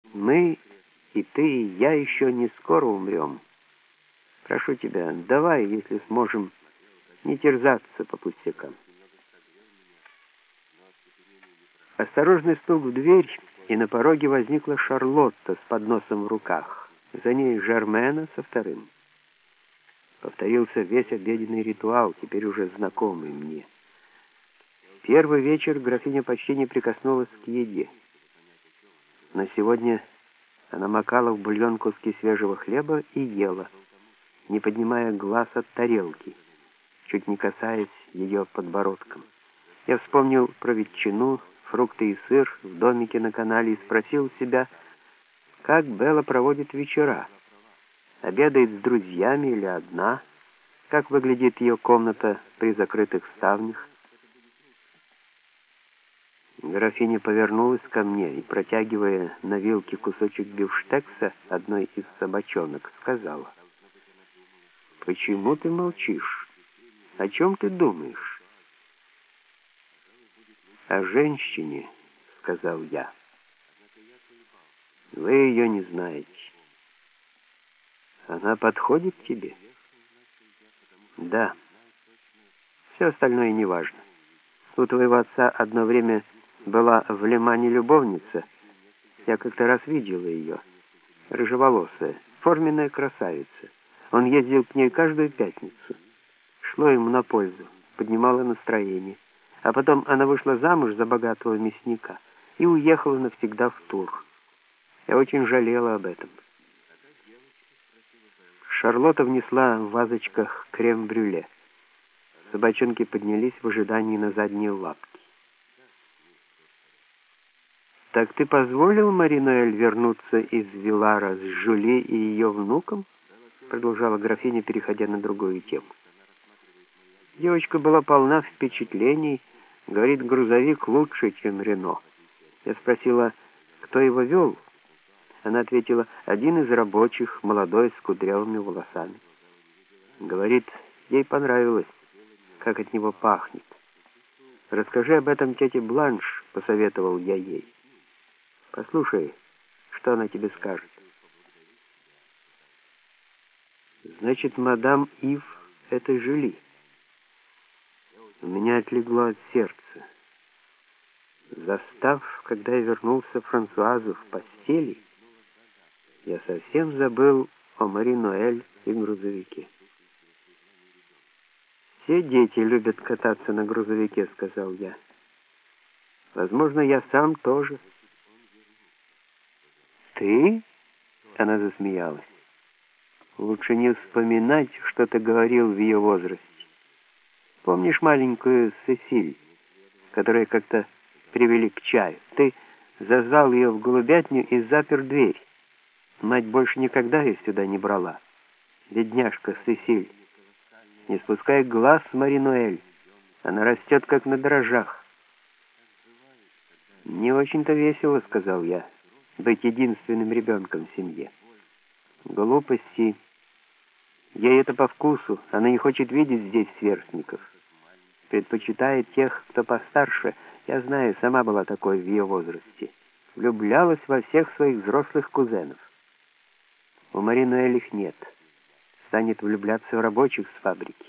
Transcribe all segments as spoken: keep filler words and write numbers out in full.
Мы, и ты, и я еще не скоро умрем. Прошу тебя, давай, если сможем, не терзаться по пустякам. Осторожный стук в дверь, и на пороге возникла Шарлотта с подносом в руках. За ней Жермена со вторым. Повторился весь обеденный ритуал, теперь уже знакомый мне. Первый вечер графиня почти не прикоснулась к еде. Но сегодня она макала в бульон куски свежего хлеба и ела, не поднимая глаз от тарелки, чуть не касаясь ее подбородком. Я вспомнил про ветчину, фрукты и сыр в домике на канале и спросил себя, как Белла проводит вечера. Обедает с друзьями или одна? Как выглядит ее комната при закрытых ставнях? Графиня повернулась ко мне и, протягивая на вилке кусочек бифштекса одной из собачонок, сказала: «Почему ты молчишь? О чем ты думаешь?» «О женщине», — сказал я. «Вы ее не знаете. Она подходит тебе?» «Да. Все остальное неважно. У твоего отца одно время была в Лимане любовница. Я как-то раз видела ее. Рыжеволосая, форменная красавица. Он ездил к ней каждую пятницу. Шло ему на пользу, поднимало настроение. А потом она вышла замуж за богатого мясника и уехала навсегда в Тур. Я очень жалела об этом». Шарлотта внесла в вазочках крем-брюле. Собачонки поднялись в ожидании на задние лапки. «Так ты позволил Мари-Ноэль вернуться из Вилара с Жюли и ее внуком?» Продолжала графиня, переходя на другую тему. Девочка была полна впечатлений. Говорит, грузовик лучше, чем Рено. Я спросила, кто его вел. Она ответила, один из рабочих, молодой, с кудрявыми волосами. Говорит, ей понравилось, как от него пахнет. «Расскажи об этом тете Бланш», — посоветовал я ей. «Послушай, что она тебе скажет». «Значит, мадам Ив — это Жюли». У меня отлегло от сердца. Застав, когда я вернулся Франсуазу в постели, я совсем забыл о Мари-Ноэль и грузовике. «Все дети любят кататься на грузовике», — сказал я. «Возможно, я сам тоже». «Ты?» — она засмеялась. «Лучше не вспоминать, что ты говорил в ее возрасте. Помнишь маленькую Сесиль, которую как-то привели к чаю? Ты зазвал ее в голубятню и запер дверь. Мать больше никогда ее сюда не брала. Бедняжка Сесиль. Не спускай глаз с Мари-Ноэль. Она растет, как на дрожжах». «Не очень-то весело», — сказал я, — «быть единственным ребенком в семье». «Глупости. Ей это по вкусу. Она не хочет видеть здесь сверстников. Предпочитает тех, кто постарше. Я знаю, сама была такой в ее возрасте. Влюблялась во всех своих взрослых кузенов. У Мари-Ноэль их нет. Станет влюбляться в рабочих с фабрики».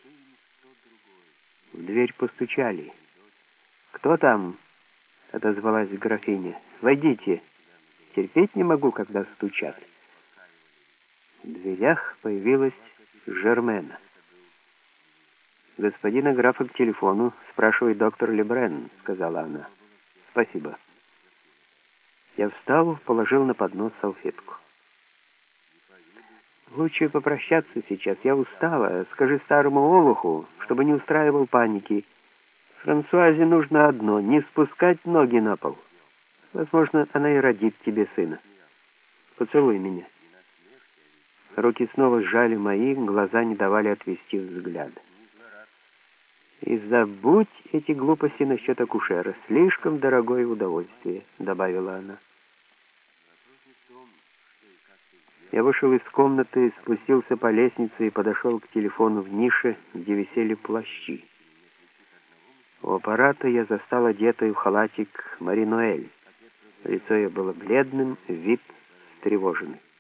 В дверь постучали. «Кто там?» — отозвалась графиня. «Войдите. Терпеть не могу, когда стучат». В дверях появилась Жермена. «Господина графа к телефону, спрашивает доктор Лебрен», — сказала она. «Спасибо». Я встал, положил на поднос салфетку. «Лучше попрощаться сейчас. Я устала. Скажи старому олуху, чтобы не устраивал паники. Франсуазе нужно одно — не спускать ноги на пол. Возможно, она и родит тебе сына. Поцелуй меня». Руки снова сжали мои, глаза не давали отвести взгляд. «И забудь эти глупости насчет акушера. Слишком дорогое удовольствие», — добавила она. Я вышел из комнаты, спустился по лестнице и подошел к телефону в нише, где висели плащи. У аппарата я застал одетую в халатик Мари-Ноэль. Лицо ее было бледным, вид встревожены.